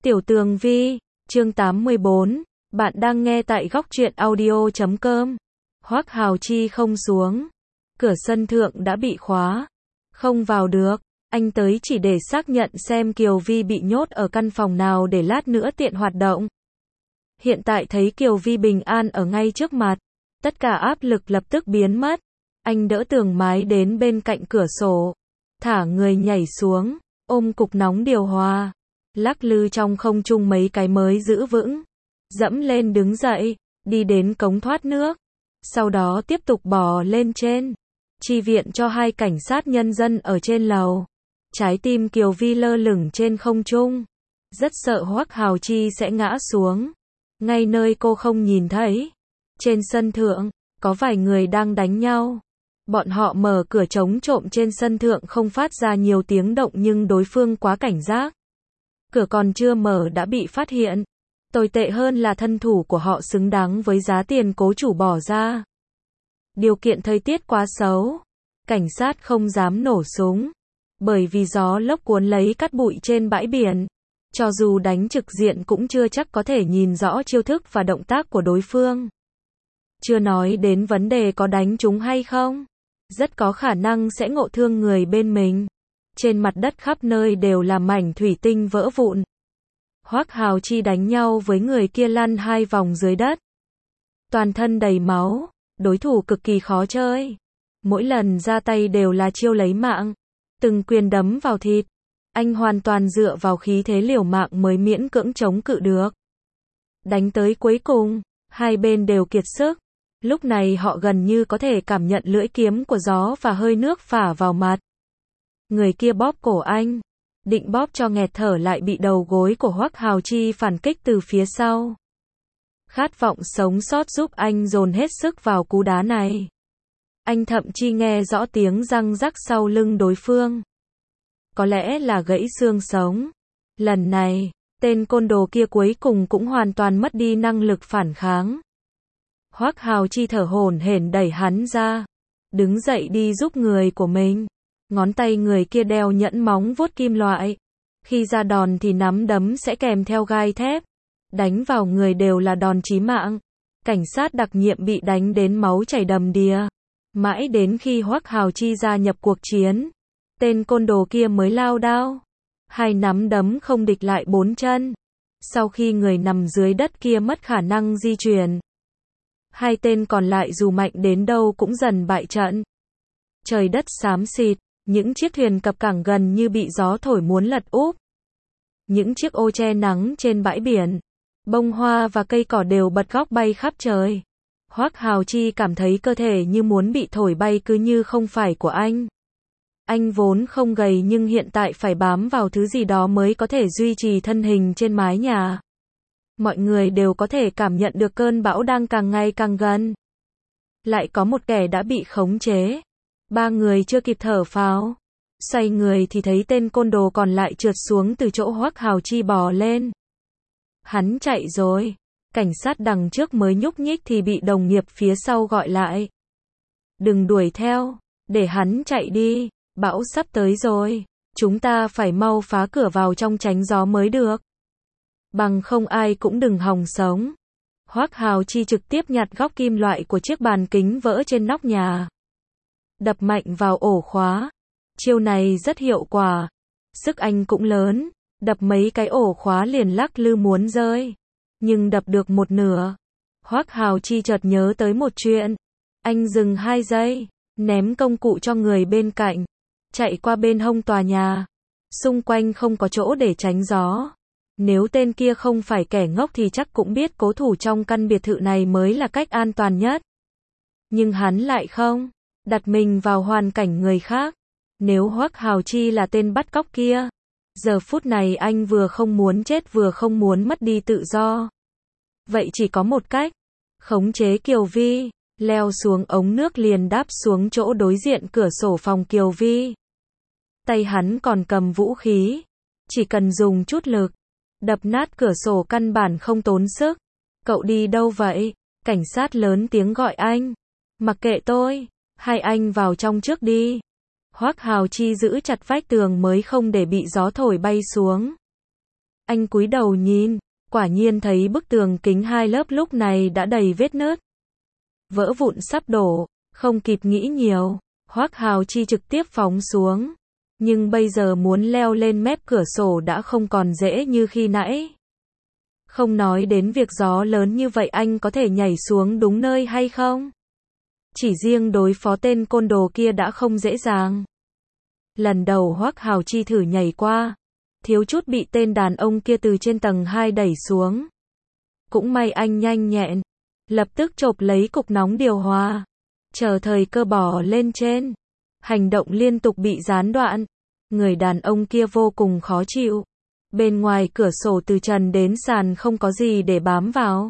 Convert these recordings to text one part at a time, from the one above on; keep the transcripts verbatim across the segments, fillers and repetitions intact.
Tiểu Tường Vi, chương tám mươi bốn, bạn đang nghe tại góc truyện audio chấm com. Hoắc Hào Chi không xuống, cửa sân thượng đã bị khóa, không vào được, anh tới chỉ để xác nhận xem Kiều Vi bị nhốt ở căn phòng nào để lát nữa tiện hoạt động. Hiện tại thấy Kiều Vi bình an ở ngay trước mặt, tất cả áp lực lập tức biến mất. Anh đỡ tường mái đến bên cạnh cửa sổ, thả người nhảy xuống, ôm cục nóng điều hòa, lắc lư trong không trung mấy cái mới giữ vững, dẫm lên đứng dậy, đi đến cống thoát nước, sau đó tiếp tục bò lên trên, chi viện cho hai cảnh sát nhân dân ở trên lầu. Trái tim Kiều Vi lơ lửng trên không trung, rất sợ Hoắc Hào Chi sẽ ngã xuống, ngay nơi cô không nhìn thấy. Trên sân thượng, có vài người đang đánh nhau. Bọn họ mở cửa chống trộm trên sân thượng không phát ra nhiều tiếng động nhưng đối phương quá cảnh giác. Cửa còn chưa mở đã bị phát hiện. Tồi tệ hơn là thân thủ của họ xứng đáng với giá tiền cố chủ bỏ ra. Điều kiện thời tiết quá xấu. Cảnh sát không dám nổ súng. Bởi vì gió lốc cuốn lấy cát bụi trên bãi biển. Cho dù đánh trực diện cũng chưa chắc có thể nhìn rõ chiêu thức và động tác của đối phương. Chưa nói đến vấn đề có đánh trúng hay không. Rất có khả năng sẽ ngộ thương người bên mình. Trên mặt đất khắp nơi đều là mảnh thủy tinh vỡ vụn. Hoắc Hào Chi đánh nhau với người kia lăn hai vòng dưới đất. Toàn thân đầy máu, đối thủ cực kỳ khó chơi. Mỗi lần ra tay đều là chiêu lấy mạng. Từng quyền đấm vào thịt. Anh hoàn toàn dựa vào khí thế liều mạng mới miễn cưỡng chống cự được. Đánh tới cuối cùng, hai bên đều kiệt sức. Lúc này họ gần như có thể cảm nhận lưỡi kiếm của gió và hơi nước phả vào mặt. Người kia bóp cổ anh, định bóp cho nghẹt thở lại bị đầu gối của Hoắc Hào Chi phản kích từ phía sau. Khát vọng sống sót giúp anh dồn hết sức vào cú đá này. Anh thậm chí nghe rõ tiếng răng rắc sau lưng đối phương. Có lẽ là gãy xương sống. Lần này, tên côn đồ kia cuối cùng cũng hoàn toàn mất đi năng lực phản kháng. Hoắc Hào Chi thở hổn hển đẩy hắn ra, đứng dậy đi giúp người của mình. Ngón tay người kia đeo nhẫn móng vuốt kim loại. Khi ra đòn thì nắm đấm sẽ kèm theo gai thép. Đánh vào người đều là đòn chí mạng. Cảnh sát đặc nhiệm bị đánh đến máu chảy đầm đìa. Mãi đến khi Hoắc Hào Chi gia nhập cuộc chiến, tên côn đồ kia mới lao đao. Hai nắm đấm không địch lại bốn chân. Sau khi người nằm dưới đất kia mất khả năng di chuyển, hai tên còn lại dù mạnh đến đâu cũng dần bại trận. Trời đất xám xịt, những chiếc thuyền cập cảng gần như bị gió thổi muốn lật úp. Những chiếc ô che nắng trên bãi biển, bông hoa và cây cỏ đều bật góc bay khắp trời. Hoắc Hào Chi cảm thấy cơ thể như muốn bị thổi bay cứ như không phải của anh. Anh vốn không gầy nhưng hiện tại phải bám vào thứ gì đó mới có thể duy trì thân hình trên mái nhà. Mọi người đều có thể cảm nhận được cơn bão đang càng ngày càng gần. Lại có một kẻ đã bị khống chế. Ba người chưa kịp thở phào. Xoay người thì thấy tên côn đồ còn lại trượt xuống từ chỗ Hoắc Hào Chi bò lên. Hắn chạy rồi. Cảnh sát đằng trước mới nhúc nhích thì bị đồng nghiệp phía sau gọi lại. Đừng đuổi theo. Để hắn chạy đi. Bão sắp tới rồi. Chúng ta phải mau phá cửa vào trong tránh gió mới được. Bằng không ai cũng đừng hòng sống. Hoắc Hào Chi trực tiếp nhặt góc kim loại của chiếc bàn kính vỡ trên nóc nhà. Đập mạnh vào ổ khóa. Chiêu này rất hiệu quả. Sức anh cũng lớn. Đập mấy cái ổ khóa liền lắc lư muốn rơi. Nhưng đập được một nửa. Hoắc Hào Chi chợt nhớ tới một chuyện. Anh dừng hai giây. Ném công cụ cho người bên cạnh. Chạy qua bên hông tòa nhà. Xung quanh không có chỗ để tránh gió. Nếu tên kia không phải kẻ ngốc thì chắc cũng biết cố thủ trong căn biệt thự này mới là cách an toàn nhất. Nhưng hắn lại không. Đặt mình vào hoàn cảnh người khác. Nếu Hoắc Hào Chi là tên bắt cóc kia, giờ phút này anh vừa không muốn chết vừa không muốn mất đi tự do. Vậy chỉ có một cách. Khống chế Kiều Vi. Leo xuống ống nước liền đáp xuống chỗ đối diện cửa sổ phòng Kiều Vi. Tay hắn còn cầm vũ khí. Chỉ cần dùng chút lực. Đập nát cửa sổ căn bản không tốn sức. Cậu đi đâu vậy? Cảnh sát lớn tiếng gọi anh. Mặc kệ tôi. Hai anh vào trong trước đi. Hoắc Hào Chi giữ chặt vách tường mới không để bị gió thổi bay xuống. Anh cúi đầu nhìn, quả nhiên thấy bức tường kính hai lớp lúc này đã đầy vết nứt. Vỡ vụn sắp đổ, không kịp nghĩ nhiều, Hoắc Hào Chi trực tiếp phóng xuống. Nhưng bây giờ muốn leo lên mép cửa sổ đã không còn dễ như khi nãy. Không nói đến việc gió lớn như vậy anh có thể nhảy xuống đúng nơi hay không? Chỉ riêng đối phó tên côn đồ kia đã không dễ dàng. Lần đầu Hoắc Hào Chi thử nhảy qua, thiếu chút bị tên đàn ông kia từ trên tầng hai đẩy xuống. Cũng may anh nhanh nhẹn, lập tức chộp lấy cục nóng điều hòa, chờ thời cơ bỏ lên trên. Hành động liên tục bị gián đoạn, người đàn ông kia vô cùng khó chịu. Bên ngoài cửa sổ từ trần đến sàn không có gì để bám vào.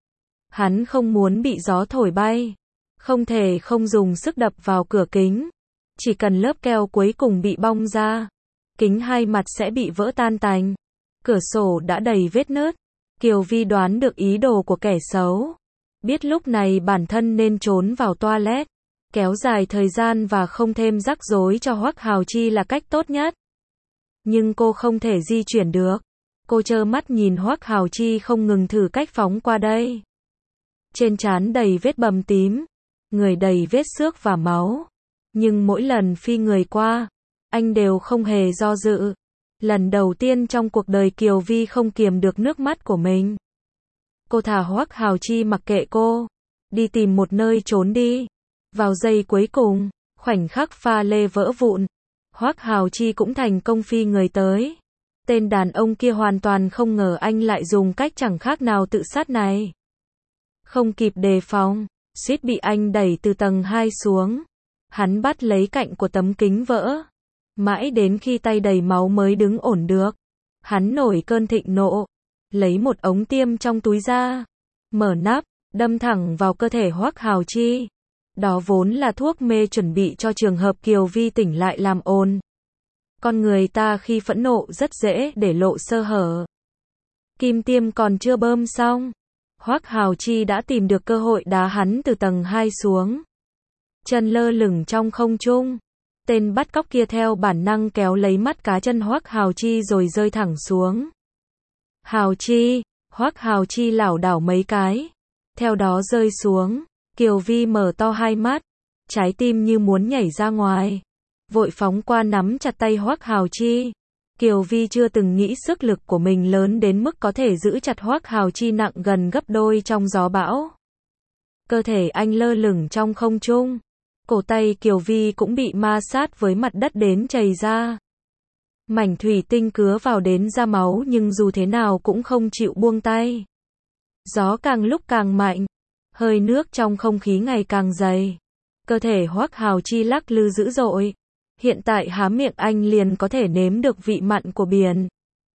Hắn không muốn bị gió thổi bay, không thể không dùng sức đập vào cửa kính. Chỉ cần lớp keo cuối cùng bị bong ra, kính hai mặt sẽ bị vỡ tan tành. Cửa sổ đã đầy vết nứt. Kiều Vi đoán được ý đồ của kẻ xấu, biết lúc này bản thân nên trốn vào toilet, kéo dài thời gian và không thêm rắc rối cho Hoắc Hào Chi là cách tốt nhất. Nhưng cô không thể di chuyển được. Cô trơ mắt nhìn Hoắc Hào Chi không ngừng thử cách phóng qua đây. Trên trán đầy vết bầm tím, người đầy vết xước và máu. Nhưng mỗi lần phi người qua, anh đều không hề do dự. Lần đầu tiên trong cuộc đời Kiều Vi không kiềm được nước mắt của mình. Cô thả Hoắc Hào Chi mặc kệ cô, đi tìm một nơi trốn đi. Vào giây cuối cùng, khoảnh khắc pha lê vỡ vụn, Hoắc Hào Chi cũng thành công phi người tới. Tên đàn ông kia hoàn toàn không ngờ anh lại dùng cách chẳng khác nào tự sát này. Không kịp đề phòng, suýt bị anh đẩy từ tầng hai xuống. Hắn bắt lấy cạnh của tấm kính vỡ. Mãi đến khi tay đầy máu mới đứng ổn được. Hắn nổi cơn thịnh nộ, lấy một ống tiêm trong túi ra, mở nắp, đâm thẳng vào cơ thể Hoắc Hào Chi. Đó vốn là thuốc mê chuẩn bị cho trường hợp Kiều Vi tỉnh lại làm ồn. Con người ta khi phẫn nộ rất dễ để lộ sơ hở. Kim tiêm còn chưa bơm xong, Hoắc Hào Chi đã tìm được cơ hội đá hắn từ tầng hai xuống. Chân lơ lửng trong không trung. Tên bắt cóc kia theo bản năng kéo lấy mắt cá chân Hoắc Hào Chi rồi rơi thẳng xuống. Hào Chi, Hoắc Hào Chi lảo đảo mấy cái, theo đó rơi xuống. Kiều Vi mở to hai mắt, trái tim như muốn nhảy ra ngoài, vội phóng qua nắm chặt tay Hoắc Hào Chi. Kiều Vi chưa từng nghĩ sức lực của mình lớn đến mức có thể giữ chặt Hoắc Hào Chi nặng gần gấp đôi trong gió bão. Cơ thể anh lơ lửng trong không trung, cổ tay Kiều Vi cũng bị ma sát với mặt đất đến chảy ra. Mảnh thủy tinh cứa vào đến ra máu nhưng dù thế nào cũng không chịu buông tay. Gió càng lúc càng mạnh, hơi nước trong không khí ngày càng dày. Cơ thể Hoắc Hào Chi lắc lư dữ dội. Hiện tại há miệng anh liền có thể nếm được vị mặn của biển.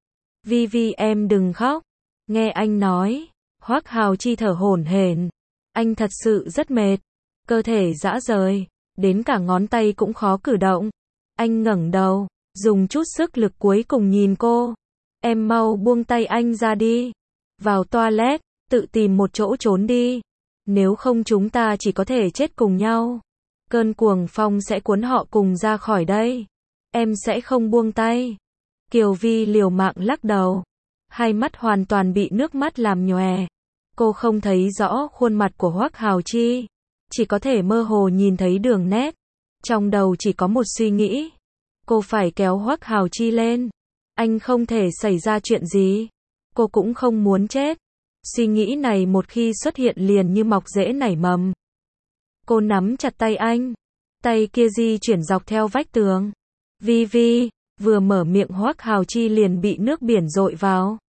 Vi Vi em đừng khóc. Nghe anh nói, Hoắc Hào Chi thở hổn hển. Anh thật sự rất mệt. Cơ thể rã rời, đến cả ngón tay cũng khó cử động. Anh ngẩng đầu, dùng chút sức lực cuối cùng nhìn cô. Em mau buông tay anh ra đi. Vào toilet, tự tìm một chỗ trốn đi. Nếu không chúng ta chỉ có thể chết cùng nhau. Cơn cuồng phong sẽ cuốn họ cùng ra khỏi đây. Em sẽ không buông tay. Kiều Vi liều mạng lắc đầu. Hai mắt hoàn toàn bị nước mắt làm nhòe. Cô không thấy rõ khuôn mặt của Hoắc Hào Chi. Chỉ có thể mơ hồ nhìn thấy đường nét. Trong đầu chỉ có một suy nghĩ. Cô phải kéo Hoắc Hào Chi lên. Anh không thể xảy ra chuyện gì. Cô cũng không muốn chết. Suy nghĩ này một khi xuất hiện liền như mọc rễ nảy mầm. Cô nắm chặt tay anh. Tay kia di chuyển dọc theo vách tường. Vi Vi, vừa mở miệng Hoắc Hào Chi liền bị nước biển dội vào.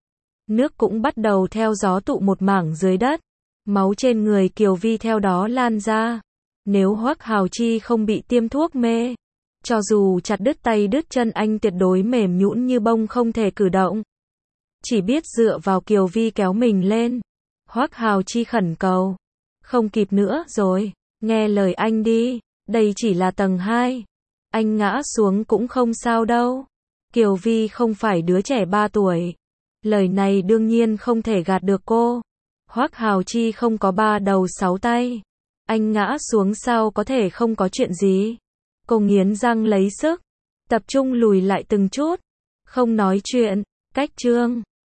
Nước cũng bắt đầu theo gió tụ một mảng dưới đất. Máu trên người Kiều Vi theo đó lan ra. Nếu Hoắc Hào Chi không bị tiêm thuốc mê, cho dù chặt đứt tay đứt chân anh tuyệt đối mềm nhũn như bông không thể cử động. Chỉ biết dựa vào Kiều Vi kéo mình lên. Hoắc Hào Chi khẩn cầu. Không kịp nữa rồi, nghe lời anh đi, đây chỉ là tầng hai. Anh ngã xuống cũng không sao đâu. Kiều Vi không phải đứa trẻ ba tuổi. Lời này đương nhiên không thể gạt được cô. Hoắc Hào Chi không có ba đầu sáu tay. Anh ngã xuống sao có thể không có chuyện gì. Cô nghiến răng lấy sức, tập trung lùi lại từng chút. Không nói chuyện, Cách chương